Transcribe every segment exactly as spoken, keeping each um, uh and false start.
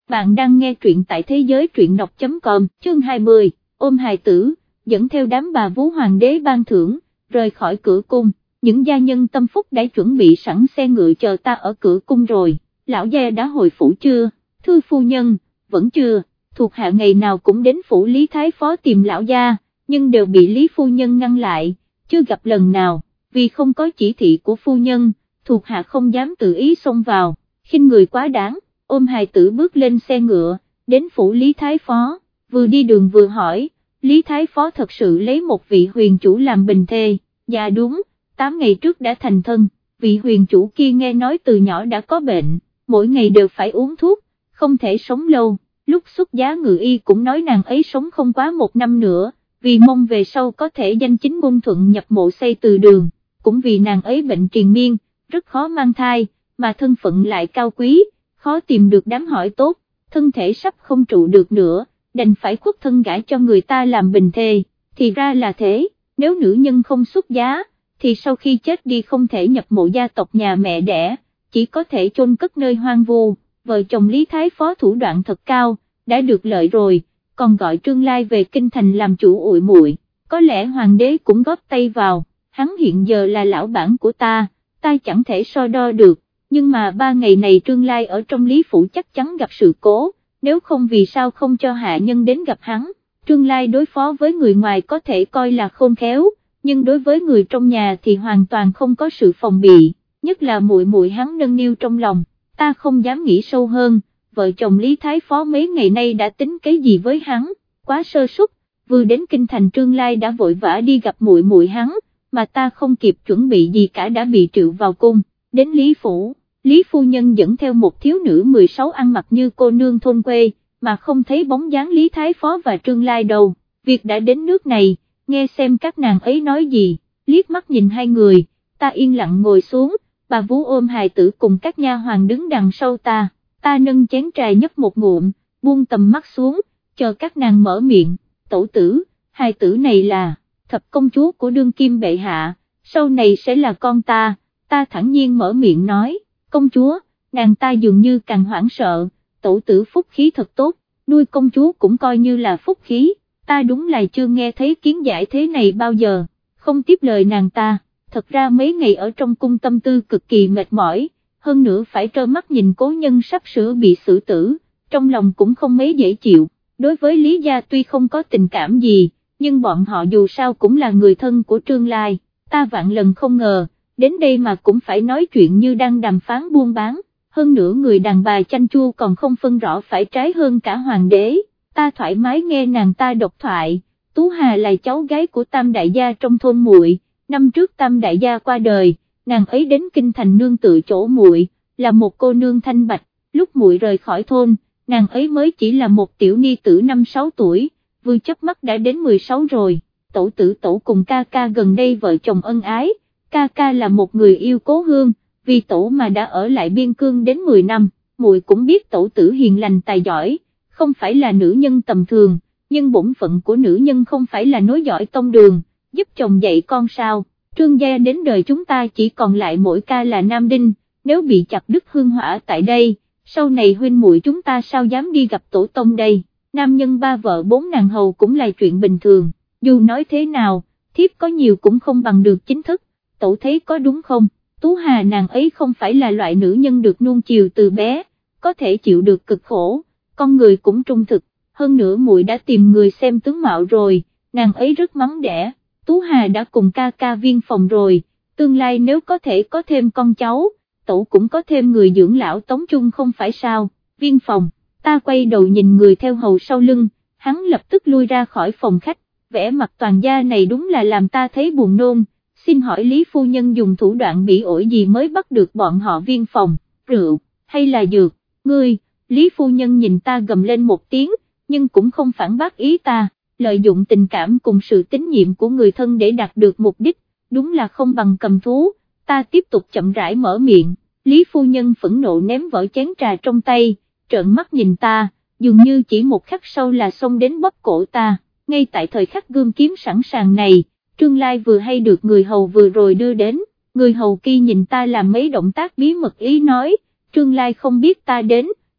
Bạn đang nghe truyện tại thế giới truyện đọc chấm com, chương hai mươi, ôm hài tử, dẫn theo đám bà vú hoàng đế ban thưởng, rời khỏi cửa cung, những gia nhân tâm phúc đã chuẩn bị sẵn xe ngựa chờ ta ở cửa cung rồi, lão gia đã hồi phủ chưa, thưa phu nhân, vẫn chưa, thuộc hạ ngày nào cũng đến phủ Lý Thái Phó tìm lão gia, nhưng đều bị Lý phu nhân ngăn lại, chưa gặp lần nào, vì không có chỉ thị của phu nhân, thuộc hạ không dám tự ý xông vào, khinh người quá đáng. Ôm hài tử bước lên xe ngựa, đến phủ Lý Thái Phó, vừa đi đường vừa hỏi, Lý Thái Phó thật sự lấy một vị huyền chủ làm bình thê, dạ đúng, tám ngày trước đã thành thân, vị huyền chủ kia nghe nói từ nhỏ đã có bệnh, mỗi ngày đều phải uống thuốc, không thể sống lâu, lúc xuất giá ngự y cũng nói nàng ấy sống không quá một năm nữa, vì mong về sau có thể danh chính ngôn thuận nhập mộ xây từ đường, cũng vì nàng ấy bệnh triền miên, rất khó mang thai, mà thân phận lại cao quý, khó tìm được đám hỏi tốt, thân thể sắp không trụ được nữa, đành phải khuất thân gả cho người ta làm bình thê, thì ra là thế, nếu nữ nhân không xuất giá, thì sau khi chết đi không thể nhập mộ gia tộc nhà mẹ đẻ, chỉ có thể chôn cất nơi hoang vu, vợ chồng Lý Thái Phó thủ đoạn thật cao, đã được lợi rồi, còn gọi Trương Lai về kinh thành làm chủ ủi muội, có lẽ hoàng đế cũng góp tay vào, hắn hiện giờ là lão bản của ta, ta chẳng thể so đo được. Nhưng mà ba ngày này Trương Lai ở trong Lý Phủ chắc chắn gặp sự cố, nếu không vì sao không cho hạ nhân đến gặp hắn, Trương Lai đối phó với người ngoài có thể coi là khôn khéo, nhưng đối với người trong nhà thì hoàn toàn không có sự phòng bị, nhất là muội muội hắn nâng niu trong lòng, ta không dám nghĩ sâu hơn, vợ chồng Lý Thái Phó mấy ngày nay đã tính cái gì với hắn, quá sơ suất, vừa đến kinh thành Trương Lai đã vội vã đi gặp muội muội hắn, mà ta không kịp chuẩn bị gì cả đã bị triệu vào cung, đến Lý Phủ. Lý phu nhân dẫn theo một thiếu nữ mười sáu ăn mặc như cô nương thôn quê, mà không thấy bóng dáng Lý Thái Phó và Trương Lai đâu, việc đã đến nước này, nghe xem các nàng ấy nói gì, liếc mắt nhìn hai người, ta yên lặng ngồi xuống, bà vú ôm hài tử cùng các nha hoàn đứng đằng sau ta, ta nâng chén trà nhấp một ngụm, buông tầm mắt xuống, chờ các nàng mở miệng, tổ tử, hài tử này là, thập công chúa của đương kim bệ hạ, sau này sẽ là con ta, ta thẳng nhiên mở miệng nói. Công chúa, nàng ta dường như càng hoảng sợ, tổ tử phúc khí thật tốt, nuôi công chúa cũng coi như là phúc khí, ta đúng là chưa nghe thấy kiến giải thế này bao giờ, không tiếp lời nàng ta, thật ra mấy ngày ở trong cung tâm tư cực kỳ mệt mỏi, hơn nữa phải trơ mắt nhìn cố nhân sắp sửa bị xử tử, trong lòng cũng không mấy dễ chịu, đối với Lý gia tuy không có tình cảm gì, nhưng bọn họ dù sao cũng là người thân của Trương Lai, ta vạn lần không ngờ. Đến đây mà cũng phải nói chuyện như đang đàm phán buôn bán, hơn nữa người đàn bà chanh chua còn không phân rõ phải trái hơn cả hoàng đế, ta thoải mái nghe nàng ta độc thoại, Tú Hà là cháu gái của Tam đại gia trong thôn muội, năm trước Tam đại gia qua đời, nàng ấy đến kinh thành nương tự chỗ muội, là một cô nương thanh bạch, lúc muội rời khỏi thôn, nàng ấy mới chỉ là một tiểu ni tử năm sáu tuổi, vừa chớp mắt đã đến mười sáu rồi, tổ tử tổ cùng ca ca gần đây vợ chồng ân ái. Ca ca là một người yêu cố hương, vì tổ mà đã ở lại biên cương đến mười năm, muội cũng biết tổ tử hiền lành tài giỏi, không phải là nữ nhân tầm thường, nhưng bổn phận của nữ nhân không phải là nối dõi tông đường, giúp chồng dạy con sao, Trương gia đến đời chúng ta chỉ còn lại mỗi ca là nam đinh, nếu bị chặt đứt hương hỏa tại đây, sau này huynh muội chúng ta sao dám đi gặp tổ tông đây, nam nhân ba vợ bốn nàng hầu cũng là chuyện bình thường, dù nói thế nào, thiếp có nhiều cũng không bằng được chính thức. Tổ thấy có đúng không, Tú Hà nàng ấy không phải là loại nữ nhân được nuông chiều từ bé, có thể chịu được cực khổ, con người cũng trung thực, hơn nữa muội đã tìm người xem tướng mạo rồi, nàng ấy rất mắng đẻ, Tú Hà đã cùng ca ca viên phòng rồi, tương lai nếu có thể có thêm con cháu, tổ cũng có thêm người dưỡng lão tống chung không phải sao, viên phòng, ta quay đầu nhìn người theo hầu sau lưng, hắn lập tức lui ra khỏi phòng khách, vẻ mặt toàn gia này đúng là làm ta thấy buồn nôn. Xin hỏi Lý phu nhân dùng thủ đoạn bị ổi gì mới bắt được bọn họ viên phòng, rượu, hay là dược, ngươi, Lý phu nhân nhìn ta gầm lên một tiếng, nhưng cũng không phản bác ý ta, lợi dụng tình cảm cùng sự tín nhiệm của người thân để đạt được mục đích, đúng là không bằng cầm thú, ta tiếp tục chậm rãi mở miệng, Lý phu nhân phẫn nộ ném vỡ chén trà trong tay, trợn mắt nhìn ta, dường như chỉ một khắc sau là xông đến bóp cổ ta, ngay tại thời khắc gươm kiếm sẵn sàng này. Trương Lai vừa hay được người hầu vừa rồi đưa đến, người hầu kia nhìn ta làm mấy động tác bí mật ý nói, Trương Lai không biết ta đến,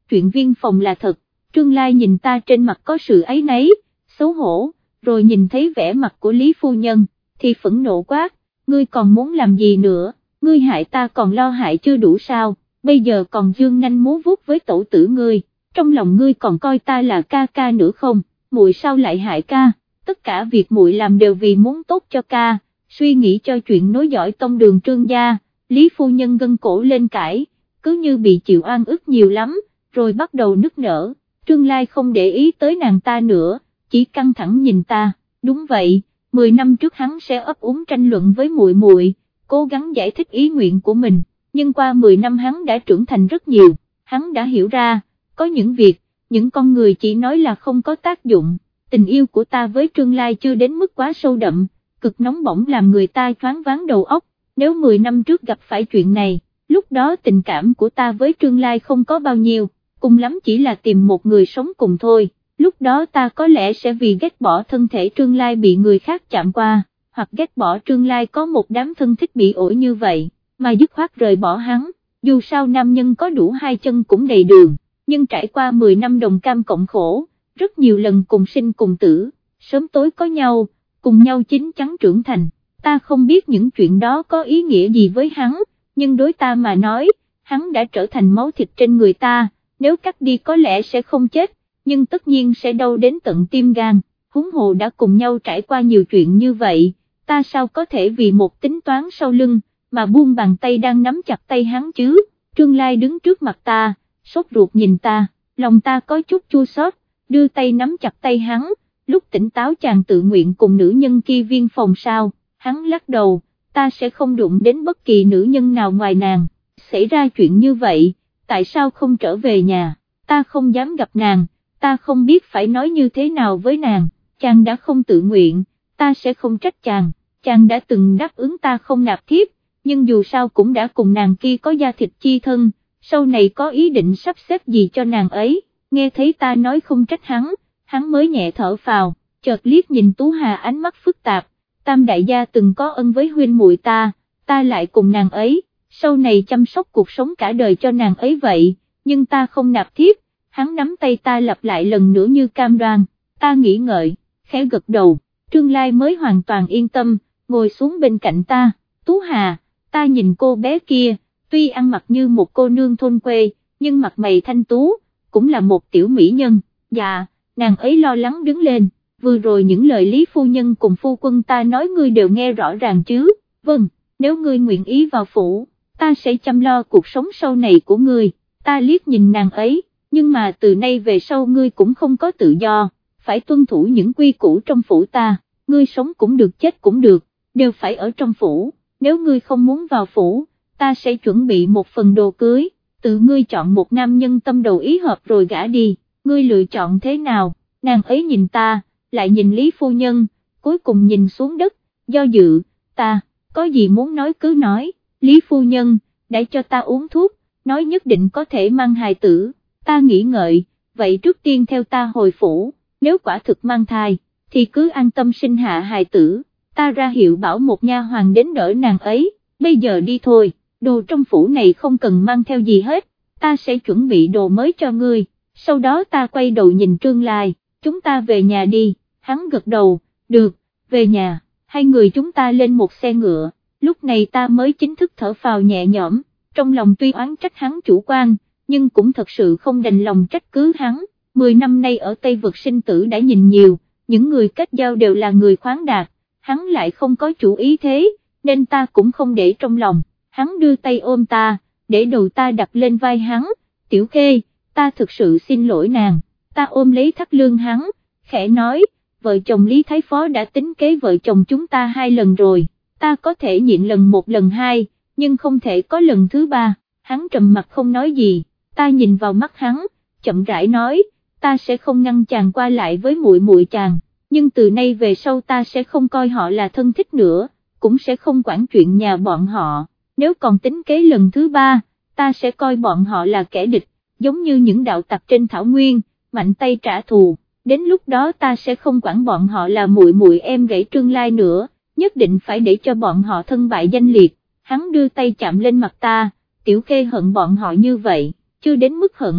chuyện Viên Phòng là thật. Trương Lai nhìn ta trên mặt có sự áy náy, xấu hổ, rồi nhìn thấy vẻ mặt của Lý Phu Nhân, thì phẫn nộ quát, ngươi còn muốn làm gì nữa, ngươi hại ta còn lo hại chưa đủ sao, bây giờ còn dương nanh múa vuốt với tổ tử ngươi, trong lòng ngươi còn coi ta là ca ca nữa không, muội sao lại hại ca, tất cả việc muội làm đều vì muốn tốt cho ca, suy nghĩ cho chuyện nối dõi tông đường Trương gia. Lý Phu Nhân gân cổ lên cãi, cứ như bị chịu oan ức nhiều lắm, rồi bắt đầu nức nở. Trương Lai không để ý tới nàng ta nữa, chỉ căng thẳng nhìn ta, đúng vậy, mười năm trước hắn sẽ ấp úng tranh luận với muội muội, cố gắng giải thích ý nguyện của mình, nhưng qua mười năm hắn đã trưởng thành rất nhiều, hắn đã hiểu ra, có những việc, những con người chỉ nói là không có tác dụng, tình yêu của ta với Trương Lai chưa đến mức quá sâu đậm, cực nóng bỏng làm người ta choáng váng đầu óc, nếu mười năm trước gặp phải chuyện này, lúc đó tình cảm của ta với Trương Lai không có bao nhiêu, cùng lắm chỉ là tìm một người sống cùng thôi, lúc đó ta có lẽ sẽ vì ghét bỏ thân thể Trương Lai bị người khác chạm qua, hoặc ghét bỏ Trương Lai có một đám thân thích bị ổi như vậy, mà dứt khoát rời bỏ hắn, dù sao nam nhân có đủ hai chân cũng đầy đường, nhưng trải qua mười năm đồng cam cộng khổ, rất nhiều lần cùng sinh cùng tử, sớm tối có nhau, cùng nhau chín chắn trưởng thành, ta không biết những chuyện đó có ý nghĩa gì với hắn, nhưng đối ta mà nói, hắn đã trở thành máu thịt trên người ta, nếu cắt đi có lẽ sẽ không chết, nhưng tất nhiên sẽ đau đến tận tim gan, huống hồ đã cùng nhau trải qua nhiều chuyện như vậy, ta sao có thể vì một tính toán sau lưng, mà buông bàn tay đang nắm chặt tay hắn chứ. Trương Lai đứng trước mặt ta, sốt ruột nhìn ta, lòng ta có chút chua xót, đưa tay nắm chặt tay hắn, lúc tỉnh táo chàng tự nguyện cùng nữ nhân kia Viên Phòng sao, hắn lắc đầu, ta sẽ không đụng đến bất kỳ nữ nhân nào ngoài nàng, xảy ra chuyện như vậy, tại sao không trở về nhà, ta không dám gặp nàng, ta không biết phải nói như thế nào với nàng, chàng đã không tự nguyện, ta sẽ không trách chàng, chàng đã từng đáp ứng ta không nạp thiếp, nhưng dù sao cũng đã cùng nàng kia có da thịt chi thân, sau này có ý định sắp xếp gì cho nàng ấy, nghe thấy ta nói không trách hắn, hắn mới nhẹ thở phào, chợt liếc nhìn Tú Hà ánh mắt phức tạp, Tam đại gia từng có ân với huynh muội ta, ta lại cùng nàng ấy, sau này chăm sóc cuộc sống cả đời cho nàng ấy vậy, nhưng ta không nạp thiếp, hắn nắm tay ta lặp lại lần nữa như cam đoan, ta nghĩ ngợi, khẽ gật đầu, Trương Lai mới hoàn toàn yên tâm, ngồi xuống bên cạnh ta, Tú Hà, ta nhìn cô bé kia, tuy ăn mặc như một cô nương thôn quê, nhưng mặt mày thanh tú, cũng là một tiểu mỹ nhân, dạ, nàng ấy lo lắng đứng lên, vừa rồi những lời Lý Phu Nhân cùng phu quân ta nói ngươi đều nghe rõ ràng chứ, vâng, nếu ngươi nguyện ý vào phủ, ta sẽ chăm lo cuộc sống sau này của ngươi, ta liếc nhìn nàng ấy, nhưng mà từ nay về sau ngươi cũng không có tự do, phải tuân thủ những quy củ trong phủ ta, ngươi sống cũng được chết cũng được, đều phải ở trong phủ, nếu ngươi không muốn vào phủ, ta sẽ chuẩn bị một phần đồ cưới, tự ngươi chọn một nam nhân tâm đầu ý hợp rồi gả đi, ngươi lựa chọn thế nào, nàng ấy nhìn ta, lại nhìn Lý Phu Nhân, cuối cùng nhìn xuống đất, do dự, ta, có gì muốn nói cứ nói, Lý Phu Nhân, đã cho ta uống thuốc, nói nhất định có thể mang hài tử, ta nghĩ ngợi, vậy trước tiên theo ta hồi phủ, nếu quả thực mang thai, thì cứ an tâm sinh hạ hài tử, ta ra hiệu bảo một nha hoàn đến đỡ nàng ấy, bây giờ đi thôi, đồ trong phủ này không cần mang theo gì hết, ta sẽ chuẩn bị đồ mới cho ngươi, sau đó ta quay đầu nhìn Trương Lai, chúng ta về nhà đi, hắn gật đầu, được, về nhà, hai người chúng ta lên một xe ngựa, lúc này ta mới chính thức thở phào nhẹ nhõm, trong lòng tuy oán trách hắn chủ quan, nhưng cũng thật sự không đành lòng trách cứ hắn, mười năm nay ở Tây Vực sinh tử đã nhìn nhiều, những người kết giao đều là người khoáng đạt, hắn lại không có chủ ý thế, nên ta cũng không để trong lòng, hắn đưa tay ôm ta, để đầu ta đặt lên vai hắn, Tiểu Khê, ta thực sự xin lỗi nàng, ta ôm lấy thắt lưng hắn, khẽ nói, vợ chồng Lý Thái Phó đã tính kế vợ chồng chúng ta hai lần rồi, ta có thể nhịn lần một lần hai, nhưng không thể có lần thứ ba, hắn trầm mặt không nói gì, ta nhìn vào mắt hắn, chậm rãi nói, ta sẽ không ngăn chàng qua lại với muội muội chàng, nhưng từ nay về sau ta sẽ không coi họ là thân thích nữa, cũng sẽ không quản chuyện nhà bọn họ, nếu còn tính kế lần thứ ba, ta sẽ coi bọn họ là kẻ địch, giống như những đạo tặc trên thảo nguyên, mạnh tay trả thù, đến lúc đó ta sẽ không quản bọn họ là muội muội em rể Trương Lai nữa, nhất định phải để cho bọn họ thân bại danh liệt, hắn đưa tay chạm lên mặt ta, Tiểu Khê hận bọn họ như vậy, chưa đến mức hận,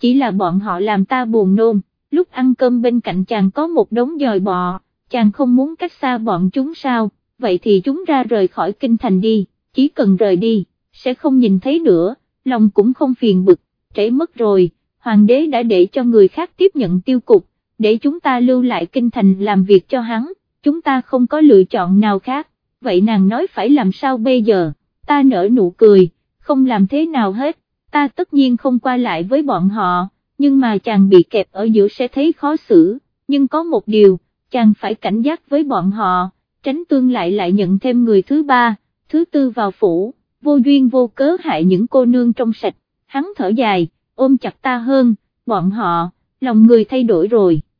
chỉ là bọn họ làm ta buồn nôn, lúc ăn cơm bên cạnh chàng có một đống dòi bọ, chàng không muốn cách xa bọn chúng sao, vậy thì chúng ra rời khỏi kinh thành đi, chỉ cần rời đi, sẽ không nhìn thấy nữa, lòng cũng không phiền bực, trễ mất rồi, hoàng đế đã để cho người khác tiếp nhận tiêu cục, để chúng ta lưu lại kinh thành làm việc cho hắn, chúng ta không có lựa chọn nào khác, vậy nàng nói phải làm sao bây giờ, ta nở nụ cười, không làm thế nào hết, ta tất nhiên không qua lại với bọn họ, nhưng mà chàng bị kẹp ở giữa sẽ thấy khó xử, nhưng có một điều, chàng phải cảnh giác với bọn họ, tránh tương lại lại nhận thêm người thứ ba, thứ tư vào phủ, vô duyên vô cớ hại những cô nương trong sạch, hắn thở dài, ôm chặt ta hơn, bọn họ, lòng người thay đổi rồi.